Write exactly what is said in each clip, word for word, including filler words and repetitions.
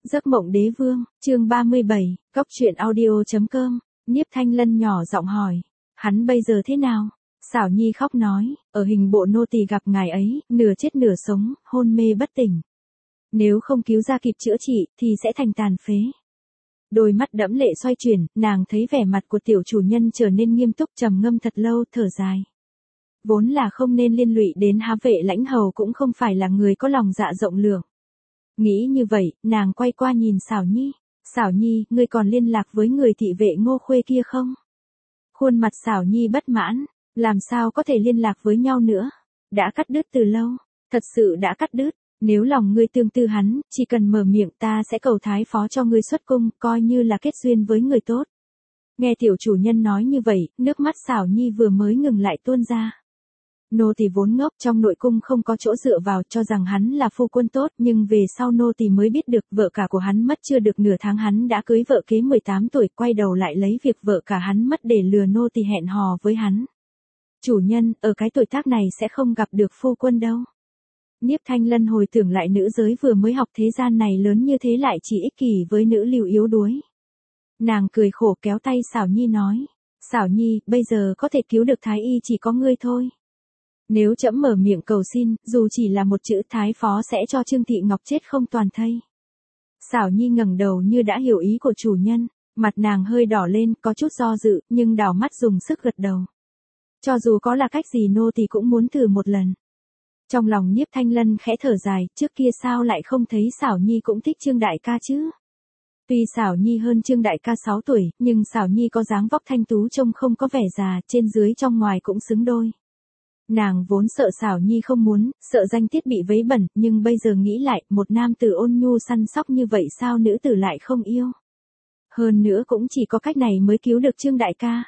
Giấc mộng đế vương, chương ba mươi bảy, cóc truyện audio.com, Niếp Thanh Lân nhỏ giọng hỏi, hắn bây giờ thế nào? Xảo Nhi khóc nói, ở hình bộ nô tỳ gặp ngài ấy, nửa chết nửa sống, hôn mê bất tỉnh. Nếu không cứu ra kịp chữa trị, thì sẽ thành tàn phế. Đôi mắt đẫm lệ xoay chuyển, nàng thấy vẻ mặt của tiểu chủ nhân trở nên nghiêm túc trầm ngâm thật lâu, thở dài. Vốn là không nên liên lụy đến Há Vệ Lãnh Hầu, cũng không phải là người có lòng dạ rộng lượng. Nghĩ như vậy, nàng quay qua nhìn Xảo Nhi. Xảo Nhi, ngươi còn liên lạc với người thị vệ Ngô Khuê kia không? Khuôn mặt Xảo Nhi bất mãn, làm sao có thể liên lạc với nhau nữa? Đã cắt đứt từ lâu, thật sự đã cắt đứt. Nếu lòng ngươi tương tư hắn, chỉ cần mở miệng ta sẽ cầu thái phó cho ngươi xuất cung, coi như là kết duyên với người tốt. Nghe tiểu chủ nhân nói như vậy, nước mắt Xảo Nhi vừa mới ngừng lại tuôn ra. Nô tỳ vốn ngốc, trong nội cung không có chỗ dựa vào, cho rằng hắn là phu quân tốt, nhưng về sau nô tỳ mới biết được vợ cả của hắn mất chưa được nửa tháng hắn đã cưới vợ kế mười tám tuổi, quay đầu lại lấy việc vợ cả hắn mất để lừa nô tỳ hẹn hò với hắn. Chủ nhân, ở cái tuổi tác này sẽ không gặp được phu quân đâu. Niếp Thanh Lân hồi tưởng lại nữ giới vừa mới học thế gian này lớn như thế lại chỉ ích kỷ với nữ lưu yếu đuối. Nàng cười khổ kéo tay Xảo Nhi nói, Xảo Nhi, bây giờ có thể cứu được Thái Y chỉ có ngươi thôi. Nếu trẫm mở miệng cầu xin, dù chỉ là một chữ thái phó sẽ cho Trương Thị Ngọc chết không toàn thây. Xảo Nhi ngẩng đầu như đã hiểu ý của chủ nhân, mặt nàng hơi đỏ lên, có chút do dự, nhưng đảo mắt dùng sức gật đầu. Cho dù có là cách gì nô thì cũng muốn thử một lần. Trong lòng Niếp Thanh Lân khẽ thở dài, trước kia sao lại không thấy Xảo Nhi cũng thích Trương đại ca chứ? Tuy Xảo Nhi hơn Trương đại ca sáu tuổi, nhưng Xảo Nhi có dáng vóc thanh tú trông không có vẻ già, trên dưới trong ngoài cũng xứng đôi. Nàng vốn sợ Xảo Nhi không muốn, sợ danh tiết bị vấy bẩn, nhưng bây giờ nghĩ lại, một nam tử ôn nhu săn sóc như vậy sao nữ tử lại không yêu? Hơn nữa cũng chỉ có cách này mới cứu được Trương đại ca.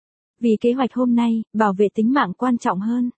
Vì kế hoạch hôm nay, bảo vệ tính mạng quan trọng hơn.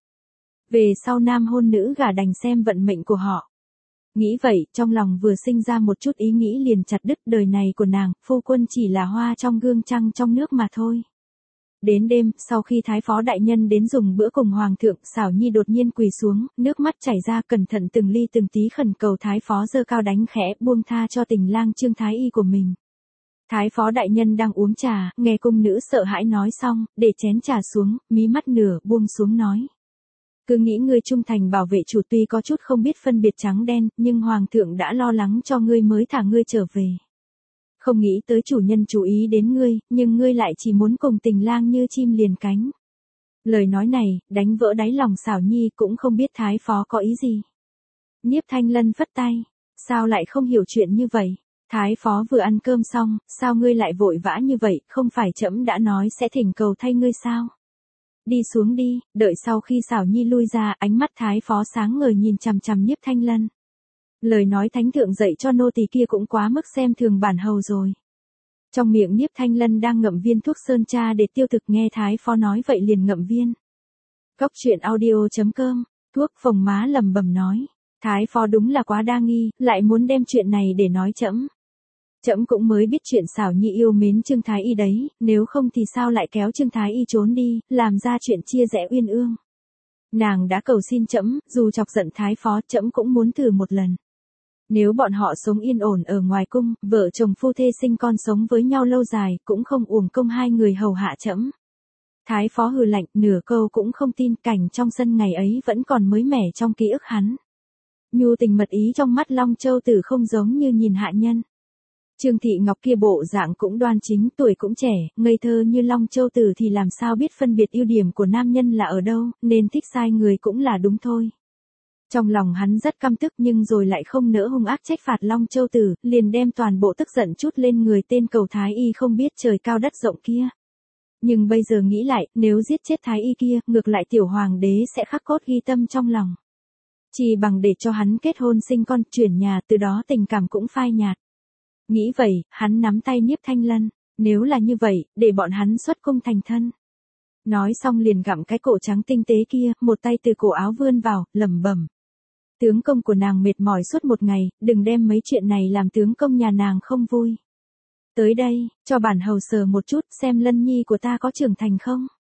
Về sau nam hôn nữ gả đành xem vận mệnh của họ. Nghĩ vậy, trong lòng vừa sinh ra một chút ý nghĩ liền chặt đứt, đời này của nàng, phu quân chỉ là hoa trong gương trăng trong nước mà thôi. Đến đêm, sau khi thái phó đại nhân đến dùng bữa cùng hoàng thượng, Xảo Nhi đột nhiên quỳ xuống, nước mắt chảy ra, cẩn thận từng ly từng tí khẩn cầu thái phó giơ cao đánh khẽ, buông tha cho tình lang Trương thái y của mình. Thái phó đại nhân đang uống trà, nghe cung nữ sợ hãi nói xong, để chén trà xuống, mí mắt nửa buông xuống nói. Cứ nghĩ ngươi trung thành bảo vệ chủ, tuy có chút không biết phân biệt trắng đen, nhưng hoàng thượng đã lo lắng cho ngươi mới thả ngươi trở về. Không nghĩ tới chủ nhân chú ý đến ngươi, nhưng ngươi lại chỉ muốn cùng tình lang như chim liền cánh. Lời nói này, đánh vỡ đáy lòng Xảo Nhi, cũng không biết thái phó có ý gì. Niếp Thanh Lân phất tay, sao lại không hiểu chuyện như vậy? Thái phó vừa ăn cơm xong, sao ngươi lại vội vã như vậy, không phải trẫm đã nói sẽ thỉnh cầu thay ngươi sao? Đi xuống đi, đợi sau khi Xảo Nhi lui ra, ánh mắt thái phó sáng ngời nhìn chằm chằm Niếp Thanh Lân. Lời nói thánh thượng dạy cho nô tỳ kia cũng quá mức xem thường bản hầu rồi. Trong miệng Niếp Thanh Lân đang ngậm viên thuốc sơn tra để tiêu thực, nghe thái phó nói vậy liền ngậm viên. Cóc truyện audio.com, thuốc phồng má lầm bầm nói. Thái phó đúng là quá đa nghi, lại muốn đem chuyện này để nói trẫm. Trẫm cũng mới biết chuyện Xảo Nhi yêu mến Trương thái y đấy, nếu không thì sao lại kéo Trương thái y trốn đi, làm ra chuyện chia rẽ uyên ương. Nàng đã cầu xin trẫm, dù chọc giận thái phó, trẫm cũng muốn thử một lần. Nếu bọn họ sống yên ổn ở ngoài cung, vợ chồng phu thê sinh con sống với nhau lâu dài, cũng không uổng công hai người hầu hạ trẫm. Thái phó hừ lạnh, nửa câu cũng không tin, cảnh trong sân ngày ấy vẫn còn mới mẻ trong ký ức hắn. Nhu tình mật ý trong mắt Long Châu Tử không giống như nhìn hạ nhân. Trương Thị Ngọc kia bộ dạng cũng đoan chính, tuổi cũng trẻ, ngây thơ như Long Châu Tử thì làm sao biết phân biệt ưu điểm của nam nhân là ở đâu, nên thích sai người cũng là đúng thôi. Trong lòng hắn rất căm tức nhưng rồi lại không nỡ hung ác trách phạt Long Châu Tử, liền đem toàn bộ tức giận chút lên người tên cầu thái y không biết trời cao đất rộng kia. Nhưng bây giờ nghĩ lại, nếu giết chết thái y kia, ngược lại tiểu hoàng đế sẽ khắc cốt ghi tâm trong lòng. Chỉ bằng để cho hắn kết hôn sinh con, chuyển nhà, từ đó tình cảm cũng phai nhạt. Nghĩ vậy, hắn nắm tay Niếp Thanh Lân, nếu là như vậy, để bọn hắn xuất cung thành thân. Nói xong liền gặm cái cổ trắng tinh tế kia, một tay từ cổ áo vươn vào, lẩm bẩm. Tướng công của nàng mệt mỏi suốt một ngày, đừng đem mấy chuyện này làm tướng công nhà nàng không vui. Tới đây, cho bản hầu sờ một chút xem Lân Nhi của ta có trưởng thành không.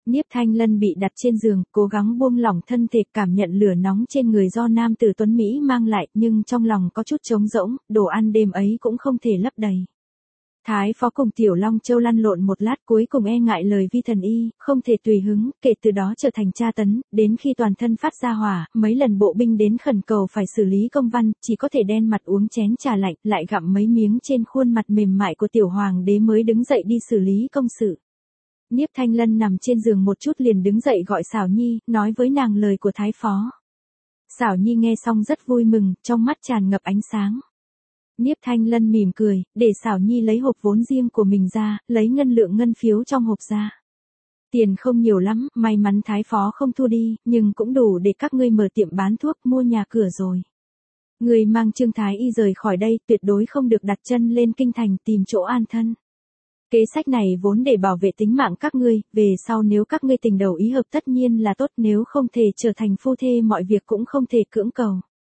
Niếp Thanh Lân bị đặt trên giường, cố gắng buông lỏng thân thể, cảm nhận lửa nóng trên người do nam tử tuấn Mỹ mang lại, nhưng trong lòng có chút trống rỗng, đồ ăn đêm ấy cũng không thể lấp đầy. Thái phó cùng Tiểu Long Châu lăn lộn một lát, cuối cùng e ngại lời vi thần y, không thể tùy hứng, kể từ đó trở thành tra tấn, đến khi toàn thân phát ra hỏa, mấy lần bộ binh đến khẩn cầu phải xử lý công văn, chỉ có thể đen mặt uống chén trà lạnh, lại gặm mấy miếng trên khuôn mặt mềm mại của tiểu hoàng đế mới đứng dậy đi xử lý công sự. Niếp Thanh Lân nằm trên giường một chút liền đứng dậy gọi Xảo Nhi, nói với nàng lời của Thái phó. Xảo Nhi nghe xong rất vui mừng, trong mắt tràn ngập ánh sáng. Niếp Thanh Lân mỉm cười, để Xảo Nhi lấy hộp vốn riêng của mình ra, lấy ngân lượng ngân phiếu trong hộp ra. Tiền không nhiều lắm, may mắn Thái phó không thu đi, nhưng cũng đủ để các ngươi mở tiệm bán thuốc, mua nhà cửa rồi. Ngươi mang Trương Thái Y rời khỏi đây, tuyệt đối không được đặt chân lên kinh thành tìm chỗ an thân. Kế sách này vốn để bảo vệ tính mạng các ngươi, về sau nếu các ngươi tình đầu ý hợp tất nhiên là tốt, nếu không thể trở thành phu thê mọi việc cũng không thể cưỡng cầu.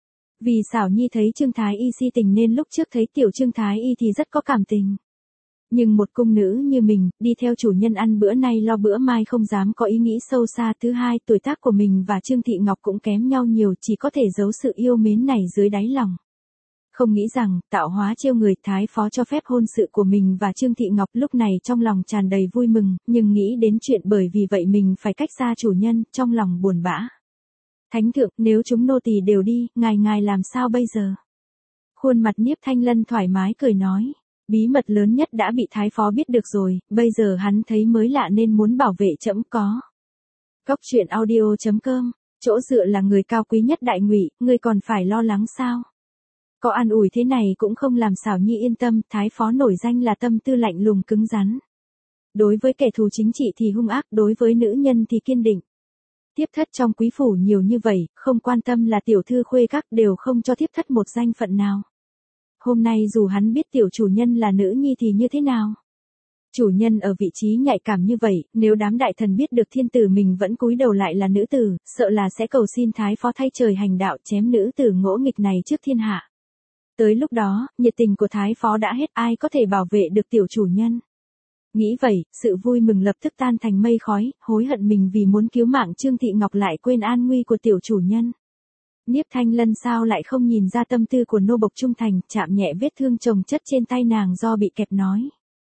Vì Xảo Nhi thấy Trương Thái Y si tình nên lúc trước thấy tiểu Trương Thái Y thì rất có cảm tình. Nhưng một cung nữ như mình, đi theo chủ nhân ăn bữa nay lo bữa mai không dám có ý nghĩ sâu xa. Thứ hai, tuổi tác của mình và Trương Thị Ngọc cũng kém nhau nhiều, chỉ có thể giấu sự yêu mến này dưới đáy lòng. Không nghĩ rằng, tạo hóa trêu người, Thái phó cho phép hôn sự của mình và Trương Thị Ngọc, lúc này trong lòng tràn đầy vui mừng, nhưng nghĩ đến chuyện bởi vì vậy mình phải cách xa chủ nhân, trong lòng buồn bã. Thánh thượng, nếu chúng nô tỳ đều đi, ngài ngài làm sao bây giờ? Khuôn mặt Niếp Thanh Lân thoải mái cười nói, bí mật lớn nhất đã bị Thái phó biết được rồi, bây giờ hắn thấy mới lạ nên muốn bảo vệ trẫm có. Cốc truyện audio chấm com, chỗ dựa là người cao quý nhất Đại Ngụy, ngươi còn phải lo lắng sao? Có an ủi thế này cũng không làm Xảo Nhi yên tâm, Thái phó nổi danh là tâm tư lạnh lùng cứng rắn. Đối với kẻ thù chính trị thì hung ác, đối với nữ nhân thì kiên định. Thiếp thất trong quý phủ nhiều như vậy, không quan tâm là tiểu thư khuê các, đều không cho thiếp thất một danh phận nào. Hôm nay dù hắn biết tiểu chủ nhân là nữ nhi thì như thế nào? Chủ nhân ở vị trí nhạy cảm như vậy, nếu đám đại thần biết được thiên tử mình vẫn cúi đầu lại là nữ tử, sợ là sẽ cầu xin Thái phó thay trời hành đạo chém nữ tử ngỗ nghịch này trước thiên hạ. Tới lúc đó, nhiệt tình của Thái phó đã hết, ai có thể bảo vệ được tiểu chủ nhân. Nghĩ vậy, sự vui mừng lập tức tan thành mây khói, hối hận mình vì muốn cứu mạng Trương Thị Ngọc lại quên an nguy của tiểu chủ nhân. Niếp Thanh Lân sao lại không nhìn ra tâm tư của nô bộc trung thành, chạm nhẹ vết thương chồng chất trên tay nàng do bị kẹp nói.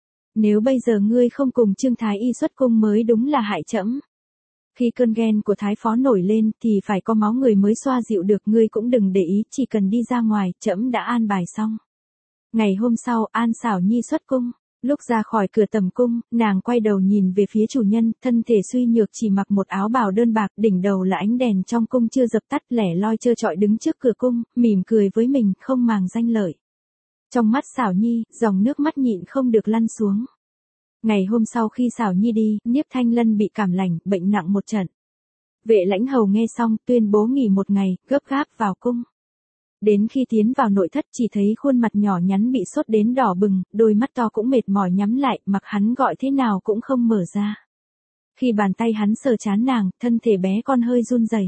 Nếu bây giờ ngươi không cùng Trương Thái Y xuất cung mới đúng là hại trẫm. Khi cơn ghen của Thái phó nổi lên thì phải có máu người mới xoa dịu được, ngươi cũng đừng để ý, chỉ cần đi ra ngoài, trẫm đã an bài xong. Ngày hôm sau, An Xảo Nhi xuất cung. Lúc ra khỏi cửa tầm cung, nàng quay đầu nhìn về phía chủ nhân, thân thể suy nhược chỉ mặc một áo bào đơn bạc, đỉnh đầu là ánh đèn trong cung chưa dập tắt, lẻ loi trơ trọi đứng trước cửa cung, mỉm cười với mình, không màng danh lợi. Trong mắt Xảo Nhi, dòng nước mắt nhịn không được lăn xuống. Ngày hôm sau khi Xảo Nhi đi, Niếp Thanh Lân bị cảm lạnh, bệnh nặng một trận. Vệ Lãnh Hầu nghe xong, tuyên bố nghỉ một ngày, gấp gáp vào cung. Đến khi tiến vào nội thất chỉ thấy khuôn mặt nhỏ nhắn bị sốt đến đỏ bừng, đôi mắt to cũng mệt mỏi nhắm lại, mặc hắn gọi thế nào cũng không mở ra. Khi bàn tay hắn sờ trán nàng, thân thể bé con hơi run rẩy.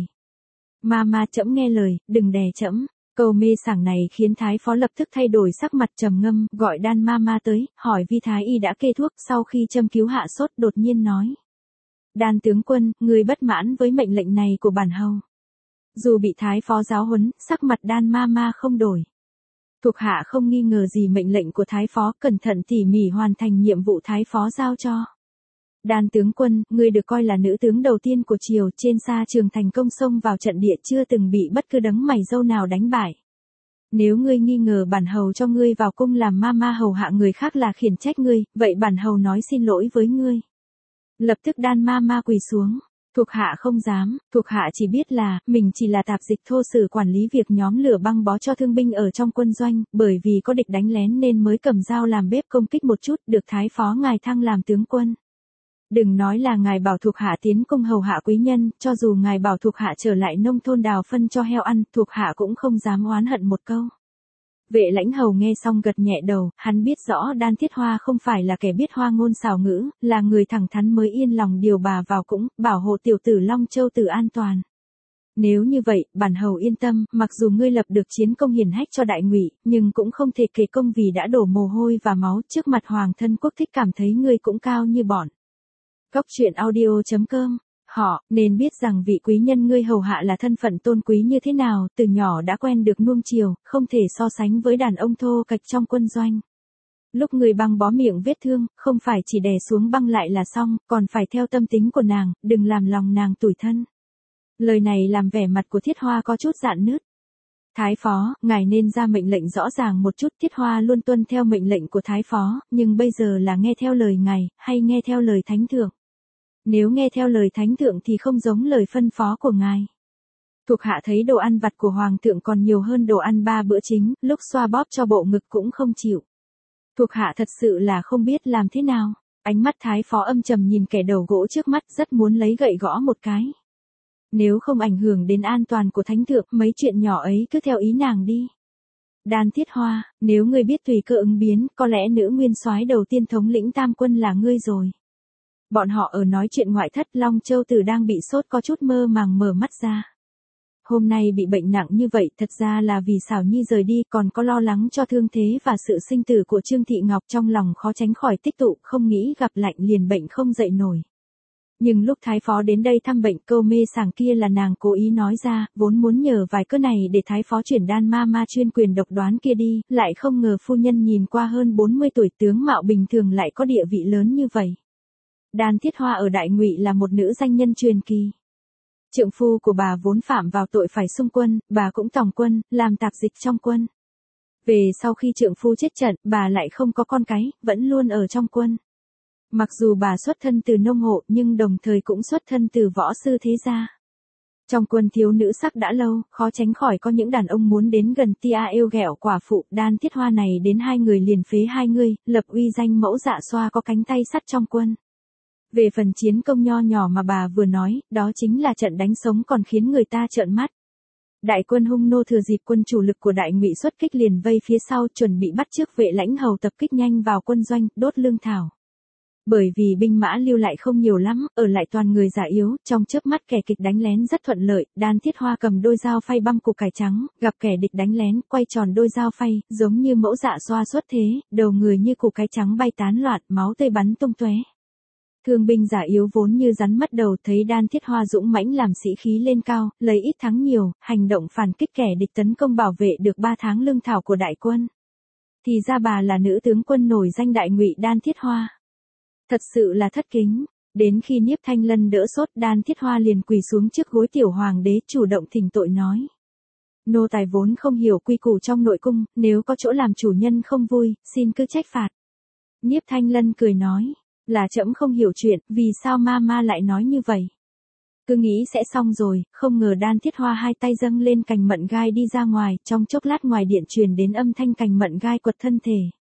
Mama, trẫm nghe lời, đừng đè trẫm. Câu mê sảng này khiến Thái phó lập tức thay đổi sắc mặt trầm ngâm, gọi Đan Mama tới, hỏi Vi Thái Y đã kê thuốc, sau khi châm cứu hạ sốt đột nhiên nói. Đan tướng quân, người bất mãn với mệnh lệnh này của bản hầu. Dù bị Thái phó giáo huấn, sắc mặt Đan Mama không đổi. Thuộc hạ không nghi ngờ gì mệnh lệnh của Thái phó, cẩn thận tỉ mỉ hoàn thành nhiệm vụ Thái phó giao cho. Đan tướng quân, ngươi được coi là nữ tướng đầu tiên của triều, trên xa trường thành công xông vào trận địa, chưa từng bị bất cứ đấng mày râu nào đánh bại. Nếu ngươi nghi ngờ bản hầu cho ngươi vào cung làm Mama hầu hạ người khác là khiển trách ngươi, vậy bản hầu nói xin lỗi với ngươi. Lập tức Đan Mama quỳ xuống. Thuộc hạ không dám, thuộc hạ chỉ biết là, mình chỉ là tạp dịch thô sử quản lý việc nhóm lửa băng bó cho thương binh ở trong quân doanh, bởi vì có địch đánh lén nên mới cầm dao làm bếp công kích một chút, được Thái phó ngài thăng làm tướng quân. Đừng nói là ngài bảo thuộc hạ tiến cung hầu hạ quý nhân, cho dù ngài bảo thuộc hạ trở lại nông thôn đào phân cho heo ăn, thuộc hạ cũng không dám oán hận một câu. Vệ Lãnh Hầu nghe xong gật nhẹ đầu, hắn biết rõ Đan Thiết Hoa không phải là kẻ biết hoa ngôn xảo ngữ, là người thẳng thắn mới yên lòng điều bà vào cũng, bảo hộ tiểu tử Long Châu Tử an toàn. Nếu như vậy, bản hầu yên tâm, mặc dù ngươi lập được chiến công hiển hách cho Đại Ngụy, nhưng cũng không thể kể công vì đã đổ mồ hôi và máu, trước mặt hoàng thân quốc thích cảm thấy ngươi cũng cao như bọn. Cóc truyện audio chấm com. Họ nên biết rằng vị quý nhân ngươi hầu hạ là thân phận tôn quý như thế nào, từ nhỏ đã quen được nuông chiều, không thể so sánh với đàn ông thô kệch trong quân doanh. Lúc người băng bó miệng vết thương, không phải chỉ đè xuống băng lại là xong, còn phải theo tâm tính của nàng, đừng làm lòng nàng tủi thân. Lời này làm vẻ mặt của Thiết Hoa có chút rạn nứt. Thái phó, ngài nên ra mệnh lệnh rõ ràng một chút. Thiết Hoa luôn tuân theo mệnh lệnh của Thái phó, nhưng bây giờ là nghe theo lời ngài, hay nghe theo lời thánh thượng. Nếu nghe theo lời thánh thượng thì không giống lời phân phó của ngài. Thuộc hạ thấy đồ ăn vặt của hoàng thượng còn nhiều hơn đồ ăn ba bữa chính, lúc xoa bóp cho bộ ngực cũng không chịu. Thuộc hạ thật sự là không biết làm thế nào. Ánh mắt Thái phó âm trầm nhìn kẻ đầu gỗ trước mắt, rất muốn lấy gậy gõ một cái. Nếu không ảnh hưởng đến an toàn của thánh thượng, mấy chuyện nhỏ ấy cứ theo ý nàng đi. Đan Thiết Hoa, nếu ngươi biết tùy cơ ứng biến, có lẽ nữ nguyên soái đầu tiên thống lĩnh tam quân là ngươi rồi. Bọn họ ở nói chuyện ngoại thất. Long Châu Tử đang bị sốt có chút mơ màng mở mắt ra. Hôm nay bị bệnh nặng như vậy thật ra là vì Xảo Nhi rời đi, còn có lo lắng cho thương thế và sự sinh tử của Trương Thị Ngọc, trong lòng khó tránh khỏi tích tụ, không nghĩ gặp lạnh liền bệnh không dậy nổi. Nhưng lúc Thái phó đến đây thăm bệnh, câu mê sảng kia là nàng cố ý nói ra, vốn muốn nhờ vài cơ này để Thái phó chuyển đan ma ma chuyên quyền độc đoán kia đi, lại không ngờ phu nhân nhìn qua hơn bốn mươi tuổi, tướng mạo bình thường lại có địa vị lớn như vậy. Đan Thiết Hoa ở Đại Ngụy là một nữ danh nhân truyền kỳ. Trượng phu của bà vốn phạm vào tội phải xung quân, bà cũng tòng quân, làm tạp dịch trong quân. Về sau khi trượng phu chết trận, bà lại không có con cái, vẫn luôn ở trong quân. Mặc dù bà xuất thân từ nông hộ nhưng đồng thời cũng xuất thân từ võ sư thế gia. Trong quân thiếu nữ sắc đã lâu, khó tránh khỏi có những đàn ông muốn đến gần tia yêu ghẹo quả phụ. Đan Thiết Hoa này đến hai người liền phế hai người, lập uy danh mẫu dạ xoa có cánh tay sắt trong quân. Về phần chiến công nho nhỏ mà bà vừa nói, đó chính là trận đánh sống còn khiến người ta trợn mắt. Đại quân Hung Nô thừa dịp quân chủ lực của Đại Ngụy xuất kích liền vây phía sau, chuẩn bị bắt chước vệ lãnh hầu tập kích nhanh vào quân doanh, đốt lương thảo. Bởi vì binh mã lưu lại không nhiều lắm, ở lại toàn người già yếu, trong chớp mắt kẻ kịch đánh lén rất thuận lợi. Đan Thiết Hoa cầm đôi dao phay băm củ cải trắng, gặp kẻ địch đánh lén, quay tròn đôi dao phay, giống như mẫu dạ xoa xuất thế, đầu người như củ cái trắng bay tán loạn, máu tươi bắn tung tóe. Thương binh giả yếu vốn như rắn mất đầu, thấy Đan Thiết Hoa dũng mãnh làm sĩ khí lên cao, lấy ít thắng nhiều, hành động phản kích kẻ địch, tấn công bảo vệ được ba tháng lương thảo của đại quân. Thì ra bà là nữ tướng quân nổi danh Đại Ngụy Đan Thiết Hoa. Thật sự là thất kính. Đến khi Niếp Thanh Lân đỡ sốt, Đan Thiết Hoa liền quỳ xuống trước gối tiểu hoàng đế, chủ động thỉnh tội nói: nô tài vốn không hiểu quy củ trong nội cung, nếu có chỗ làm chủ nhân không vui, xin cứ trách phạt. Niếp Thanh Lân cười nói: là trẫm không hiểu chuyện, vì sao ma ma lại nói như vậy? Cứ nghĩ sẽ xong rồi, không ngờ Đan Thiết Hoa hai tay dâng lên cành mận gai đi ra ngoài, trong chốc lát ngoài điện truyền đến âm thanh cành mận gai quật thân thể.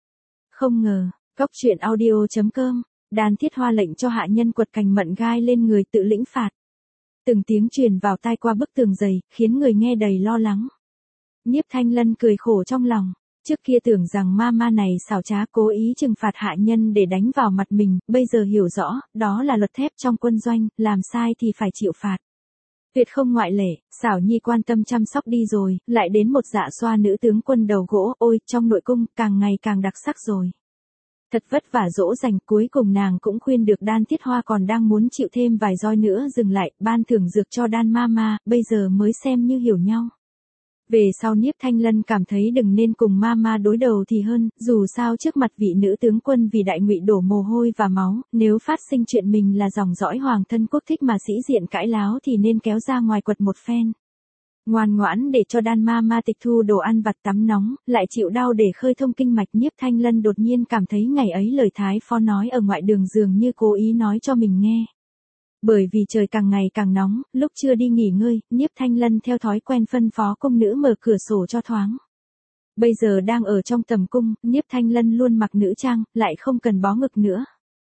Không ngờ, Cóc truyện audio chấm com, Đan Thiết Hoa lệnh cho hạ nhân quật cành mận gai lên người tự lĩnh phạt. Từng tiếng truyền vào tai qua bức tường dày, khiến người nghe đầy lo lắng. Niếp Thanh Lân cười khổ trong lòng. Trước kia tưởng rằng ma ma này xảo trá cố ý trừng phạt hạ nhân để đánh vào mặt mình, bây giờ hiểu rõ, đó là luật thép trong quân doanh, làm sai thì phải chịu phạt. Tuyệt không ngoại lệ. Xảo Nhi quan tâm chăm sóc đi rồi, lại đến một dạ xoa nữ tướng quân đầu gỗ, ôi, trong nội cung, càng ngày càng đặc sắc rồi. Thật vất vả dỗ dành, cuối cùng nàng cũng khuyên được Đan Thiết Hoa còn đang muốn chịu thêm vài roi nữa dừng lại, ban thưởng dược cho Đan ma ma, bây giờ mới xem như hiểu nhau. Về sau Niếp Thanh Lân cảm thấy đừng nên cùng ma ma đối đầu thì hơn, dù sao trước mặt vị nữ tướng quân vì Đại Ngụy đổ mồ hôi và máu, nếu phát sinh chuyện mình là dòng dõi hoàng thân quốc thích mà sĩ diện cãi láo thì nên kéo ra ngoài quật một phen. Ngoan ngoãn để cho Đan ma ma tịch thu đồ ăn vặt tắm nóng, lại chịu đau để khơi thông kinh mạch. Niếp Thanh Lân đột nhiên cảm thấy ngày ấy lời Thái phó nói ở ngoại đường dường như cố ý nói cho mình nghe. Bởi vì trời càng ngày càng nóng, lúc chưa đi nghỉ ngơi, Niếp Thanh Lân theo thói quen phân phó cung nữ mở cửa sổ cho thoáng. Bây giờ đang ở trong tầm cung, Niếp Thanh Lân luôn mặc nữ trang, lại không cần bó ngực nữa.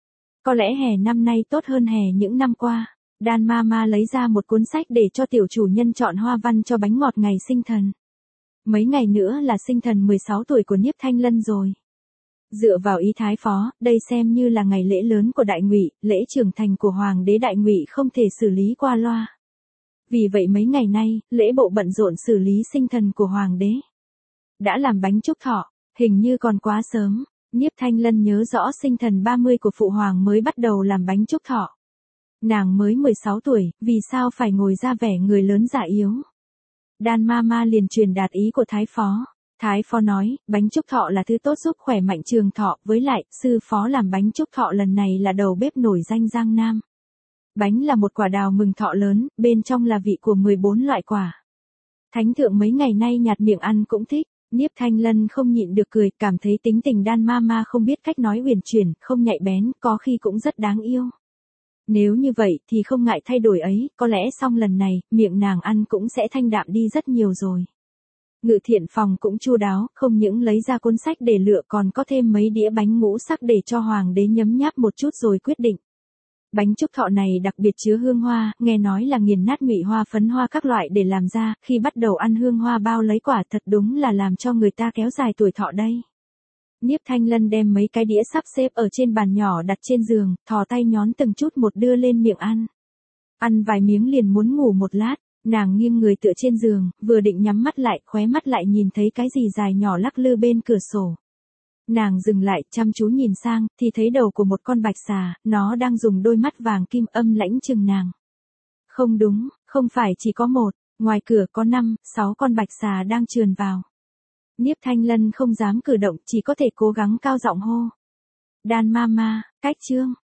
Có lẽ hè năm nay tốt hơn hè những năm qua. Đan ma ma lấy ra một cuốn sách để cho tiểu chủ nhân chọn hoa văn cho bánh ngọt ngày sinh thần. Mấy ngày nữa là sinh thần mười sáu tuổi của Niếp Thanh Lân rồi. Dựa vào ý Thái phó, đây xem như là ngày lễ lớn của Đại Ngụy, lễ trưởng thành của Hoàng đế Đại Ngụy không thể xử lý qua loa. Vì vậy mấy ngày nay, lễ bộ bận rộn xử lý sinh thần của Hoàng đế. Đã làm bánh chúc thọ, hình như còn quá sớm. Niếp Thanh Lân nhớ rõ sinh thần ba mươi của Phụ Hoàng mới bắt đầu làm bánh chúc thọ. Nàng mới mười sáu tuổi, vì sao phải ngồi ra vẻ người lớn già yếu. Đan Mama liền truyền đạt ý của Thái Phó. Thái Phó nói, bánh trúc thọ là thứ tốt giúp khỏe mạnh trường thọ, với lại, sư phó làm bánh trúc thọ lần này là đầu bếp nổi danh Giang Nam. Bánh là một quả đào mừng thọ lớn, bên trong là vị của mười bốn loại quả. Thánh thượng mấy ngày nay nhạt miệng ăn cũng thích. Niếp Thanh Lân không nhịn được cười, cảm thấy tính tình Đan Mama không biết cách nói uyển chuyển, không nhạy bén, có khi cũng rất đáng yêu. Nếu như vậy thì không ngại thay đổi ấy, có lẽ xong lần này, miệng nàng ăn cũng sẽ thanh đạm đi rất nhiều rồi. Ngự thiện phòng cũng chu đáo, không những lấy ra cuốn sách để lựa còn có thêm mấy đĩa bánh ngũ sắc để cho hoàng đế nhấm nháp một chút rồi quyết định. Bánh trúc thọ này đặc biệt chứa hương hoa, nghe nói là nghiền nát ngụy hoa phấn hoa các loại để làm ra, khi bắt đầu ăn hương hoa bao lấy quả thật đúng là làm cho người ta kéo dài tuổi thọ đây. Niếp Thanh Lân đem mấy cái đĩa sắp xếp ở trên bàn nhỏ đặt trên giường, thò tay nhón từng chút một đưa lên miệng ăn. Ăn vài miếng liền muốn ngủ một lát, nàng nghiêng người tựa trên giường, vừa định nhắm mắt lại, khóe mắt lại nhìn thấy cái gì dài nhỏ lắc lư bên cửa sổ. Nàng dừng lại, chăm chú nhìn sang, thì thấy đầu của một con bạch xà, nó đang dùng đôi mắt vàng kim âm lãnh chừng nàng. Không đúng, không phải chỉ có một, ngoài cửa có năm, sáu con bạch xà đang trườn vào. Niếp Thanh Lân không dám cử động, chỉ có thể cố gắng cao giọng hô. Đan Mama, cách chương.